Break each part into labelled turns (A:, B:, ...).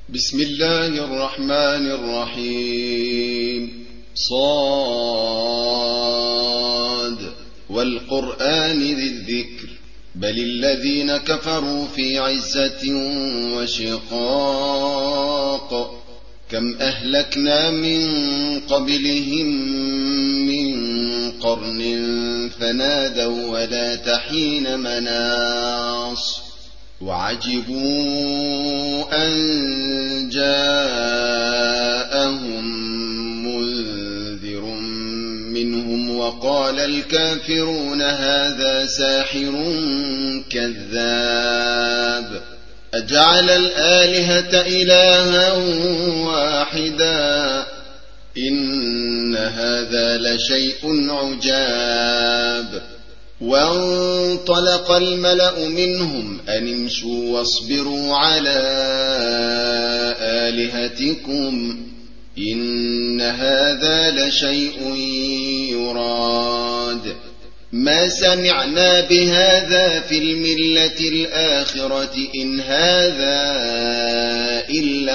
A: بسم الله الرحمن الرحيم. صاد والقرآن ذي الذكر بل الذين كفروا في عزة وشقاق كم أهلكنا من قبلهم من قرن فنادوا ولا تحين مناص وعجبوا أن جاءهم منذر منهم وقال الكافرون هذا ساحر كذاب أجعل الآلهة إلها واحدا إن هذا لشيء عجاب. وانطلق الملأ منهم أن امشوا واصبروا على آلهتكم إن هذا لشيء يراد ما سمعنا بهذا في الملة الآخرة إن هذا إلا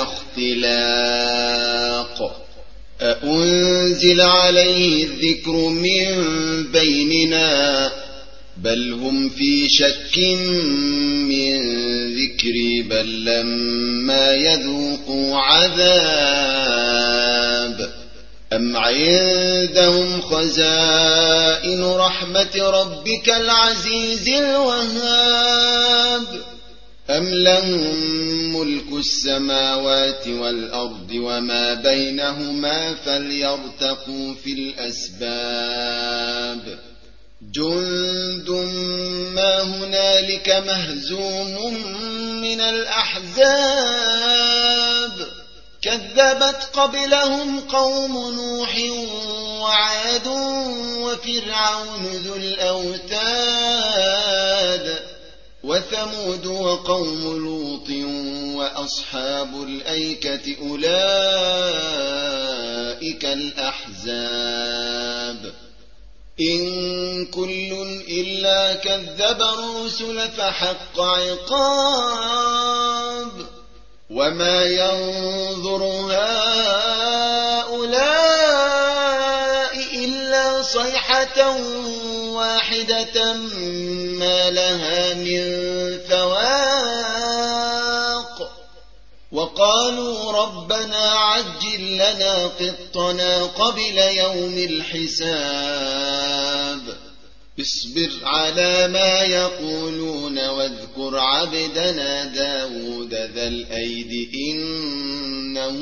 A: اختلاق أأنزل عليه الذكر من بيننا بل هم في شك من ذكري بل لما يذوقوا عذاب أم عندهم خزائن رحمة ربك العزيز الوهاب أم لهم ملك السماوات والأرض وما بينهما فليرتقوا في الأسباب جند ما هنالك مهزوم من الأحزاب كذبت قبلهم قوم نوح وعاد وفرعون ذو الأوتاد وثمود وقوم لوط وأصحاب الأيكة أولئك الأحزاب إن كل إلا كذب الرسل فحق عقاب وما ينظر هؤلاء إلا صيحة واحدة ما لها من فواق وقالوا ربنا عجل لنا قطنا قبل يوم الحساب اصبر على ما يقولون واذكر عبدنا داود ذا الأيد إنه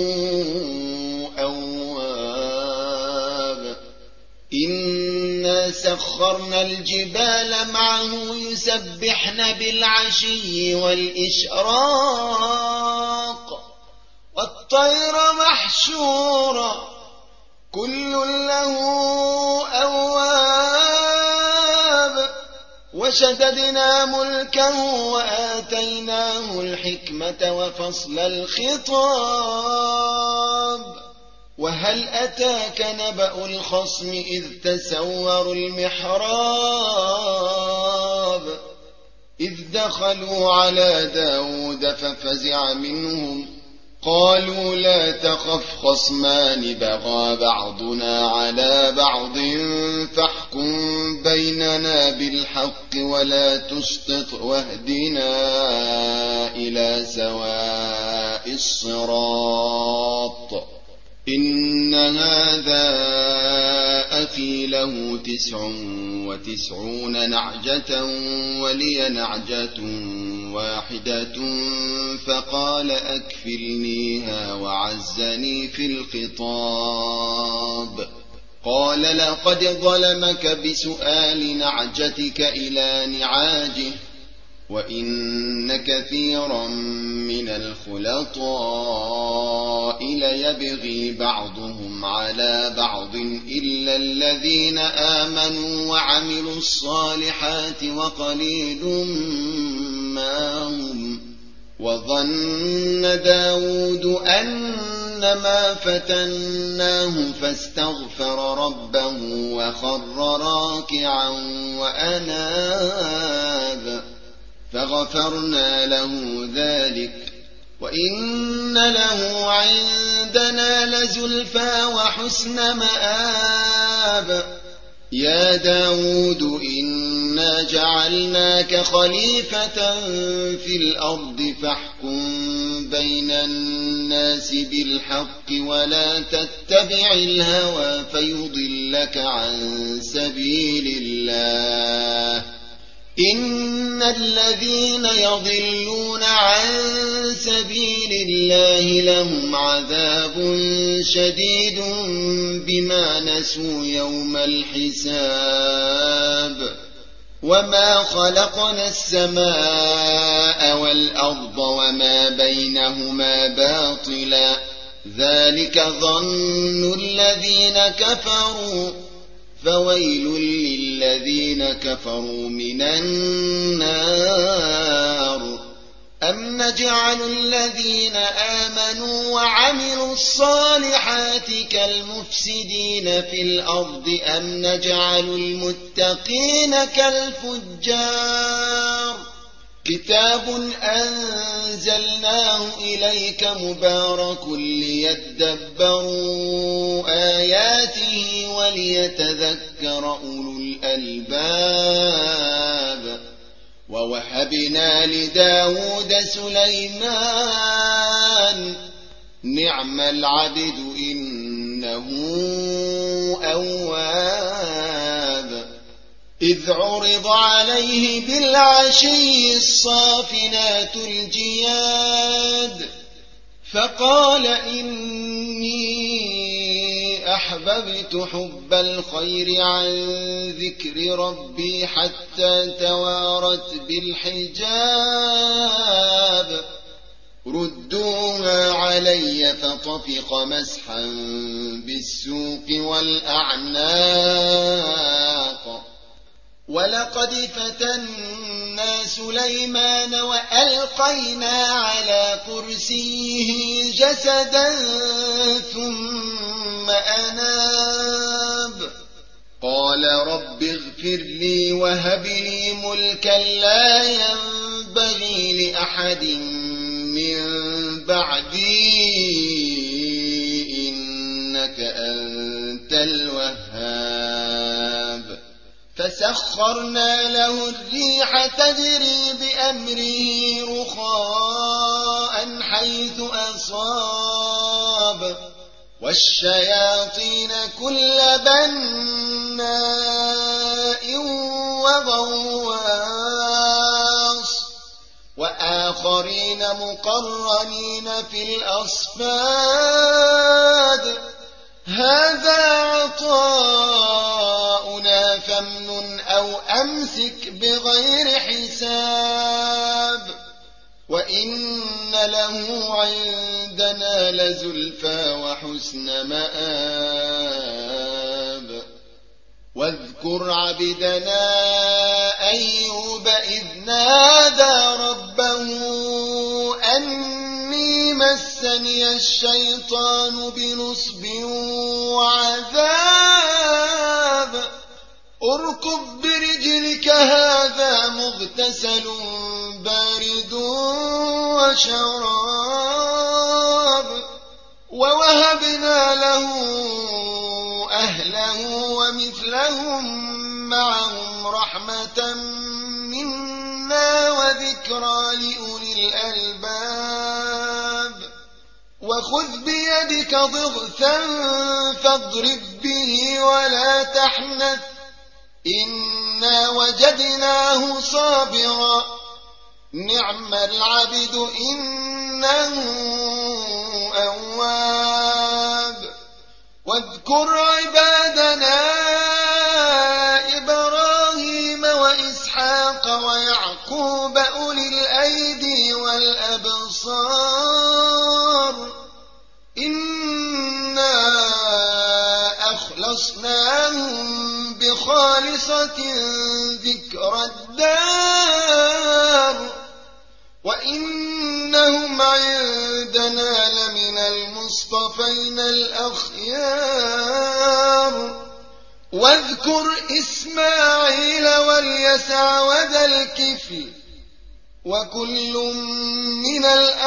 A: أواب إنا سخرنا الجبال معه يسبحن بالعشي والإشراق والطير محشورا كل له أواب وشددنا ملكه وآتيناه الحكمة وفصل الخطاب وهل أتاك نبأ الخصم إذ تسوروا المحراب إذ دخلوا على داود ففزع منهم قالوا لا تخف خصمان بغى بعضنا على بعض فاحكم بيننا بالحق ولا تشطط واهدنا إلى سواء الصراط إن هذا أخي له 99 نعجة ولي نعجة واحدة فقال أكفلنيها وعزني في الخطاب قال لقد ظلمك بسؤال نعجتك إلى نعاجه وإن كثيرا من الخلطاء ليبغي بعضهم على بعض إلا الذين آمنوا وعملوا الصالحات وقليل ما هم وظن داود أنما فتناه فاستغفر ربه وخر راكعا وأناب فغفرنا له ذلك وإن له عندنا لزلفى وحسن مآب يا داود إنا جعلناك خليفة في الأرض فاحكم بين الناس بالحق ولا تتبع الهوى فيضلك عن سبيل الله إن الذين يضلون عن سبيل الله لهم عذاب شديد بما نسوا يوم الحساب وما خلقنا السماء والأرض وما بينهما باطلا ذلك ظن الذين كفروا فويل للذين كفروا من النار أم نجعل الذين آمنوا وعملوا الصالحات كالمفسدين في الأرض أم نجعل المتقين كالفجار كتاب أنزلناه إليك مبارك ليدبروا آياته وليتذكر أولو الألباب ووهبنا لداود سليمان نعم العبد إنه أواب إذ عرض عليه بالعشي الصافنات الجياد فقال إني أحببت حب الخير عن ذكر ربي حتى توارت بالحجاب ردوها علي فطفق مسحا بالسوق والأعناق ولقد فتنا سليمان وألقينا على كرسيه جسدا ثم أناب قال رب اغفر لي وهب لي ملكا لا ينبغي لأحد من بعدي إنك أنت الوهاب فسخرنا له الريح تجري بأمره رخاء حيث أصاب والشياطين كل بناء وغواص وآخرين مقرنين في الأصفاد هذا عطاؤنا فامنن أو أمسك بغير حساب وإن له عندنا لزلفى وحسن مآب واذكر عبدنا أيوب إذ نادى ربه أني مسني الشيطان بنصب وعذاب اركض برجلك هذا مغتسل بارد وشراب ووهبنا له أهله ومثلهم معهم رحمة منا وذكرى لأولي الألباب وخذ بيدك ضغثا فاضرب به ولا تحنث إنا وجدناه صابرا نعم العبد إنه أواب واذكر عبادنا إبراهيم وإسحاق ويعقوب أولي الأيدي والأبصار إنا أخلصناهم بخالصة ذكر الدار وإنهم عندنا لمن المصطفين الأخيار واذكر إسماعيل واليسع وذا الكفل وكل من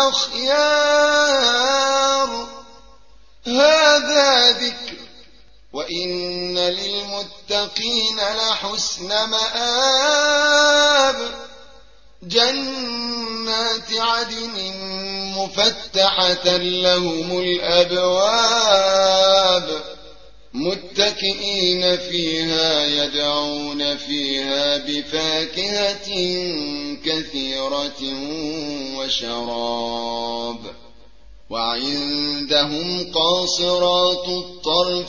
A: الأخيار. هذا ذكر وإن للمتقين لحسن مآب. جنات عدن مفتحة لهم الأبواب متكئين فيها يدعون فيها بفاكهة كثيرة وشراب. وعندهم قاصرات الطرف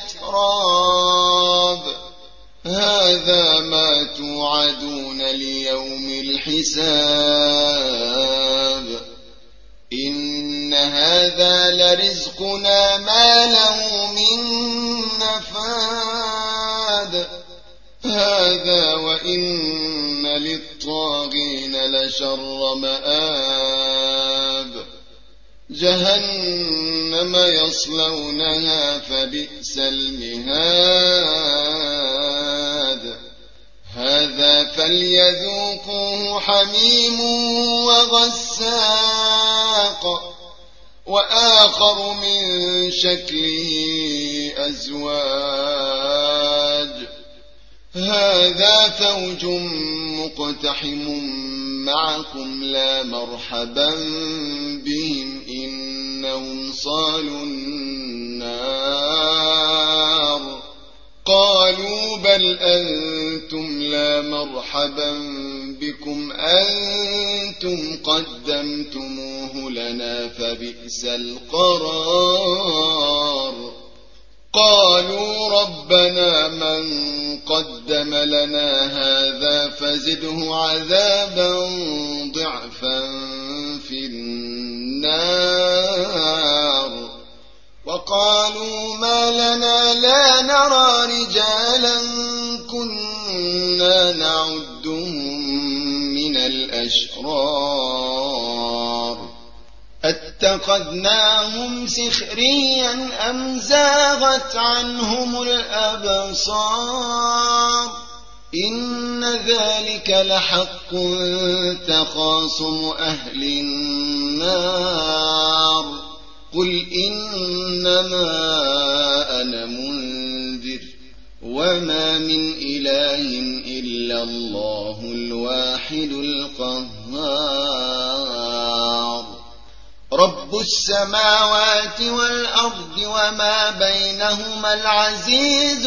A: أتراب. هذا ما توعدون ليوم الحساب. إن هذا لرزقنا ما له من نفاد. هذا وإن للطاغين لشر مآب. جهنم يصلونها فبئس المهاد. هذا فليذوقوه حميم وغساق وآخر من شكله أزواج. هذا فوج مقتحم معكم لا مرحبا بهم إنهم صالوا النار. قالوا بل أنتم لا مرحبا بكم أنتم قدمتموه لنا فبئس القرار. قالوا ربنا من قدم لنا هذا فزده عذابا ضعفا في النار. وقالوا ما لنا لا نرى رجالا كنا نعدهم من الأشرار اتخذناهم سخريا أم زاغت عنهم الأبصار. إن ذلك لحق تخاصم أهل النار. قل إنما أنا منذر وما من إله إلا الله الواحد القهار. رب السماوات والأرض وما بينهما العزيز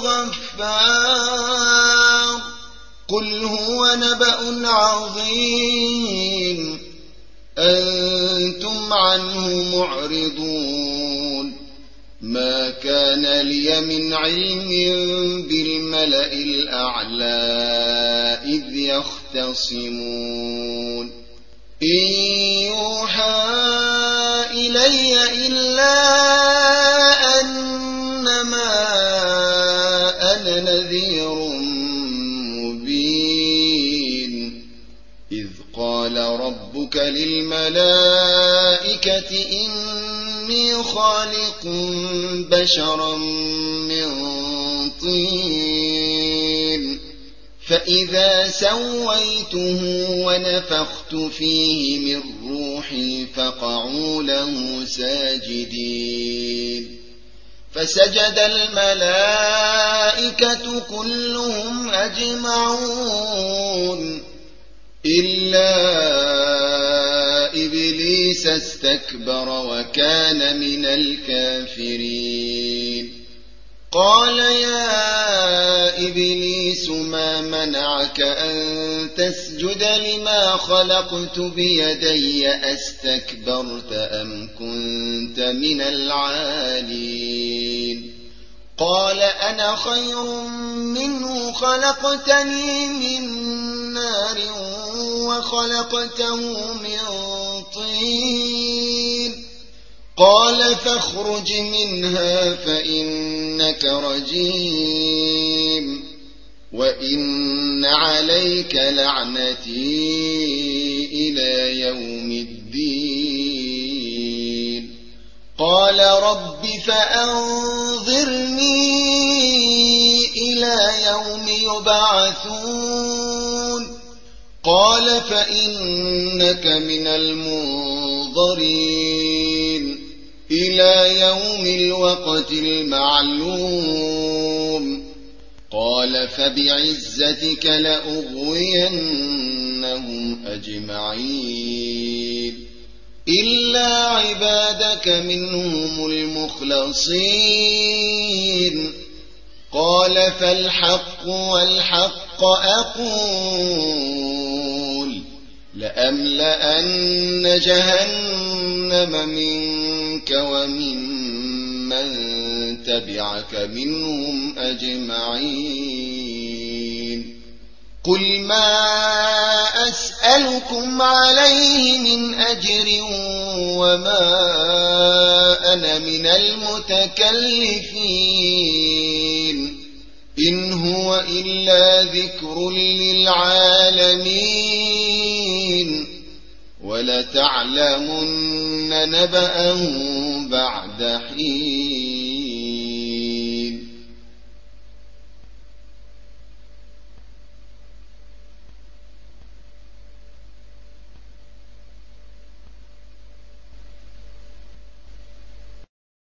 A: الغفار. قل هو نبأ عظيم أنتم عنه معرضون. ما كان لي من علم بالملأ الأعلى إذ يختصمون. إن يوحى إلي إلا أنما أنا نذير مبين. إذ قال ربك للملائكة إني خالق بشرا من طين فإذا سويته ونفخت فيه من روحي فقعوا له ساجدين. فسجد الملائكة كلهم أجمعون إلا إبليس استكبر وكان من الكافرين. قال يا إبليس ما منعك أن تسجد لما خلقت بيدي أستكبرت أم كنت من العالين؟ قال أنا خير منه خلقتني من نار وخلقته من طين. قال فاخرج منها فإنك رجيم وإن عليك لعنتي إلى يوم الدين. قال رب فأنظرني إلى يوم يبعثون. قال فإنك من المنظرين إلى يوم الوقت المعلوم قال فبعزتك لأغوينهم أجمعين إلا عبادك منهم المخلصين قال فالحق والحق أقول لأملأن جهنم منك وممن تبعك منهم أجمعين قل ما أسألكم عليه من أجر وما أنا من المتكلفين إن هو إلا ذكر للعالمين ولتعلمن نبأه بعد حين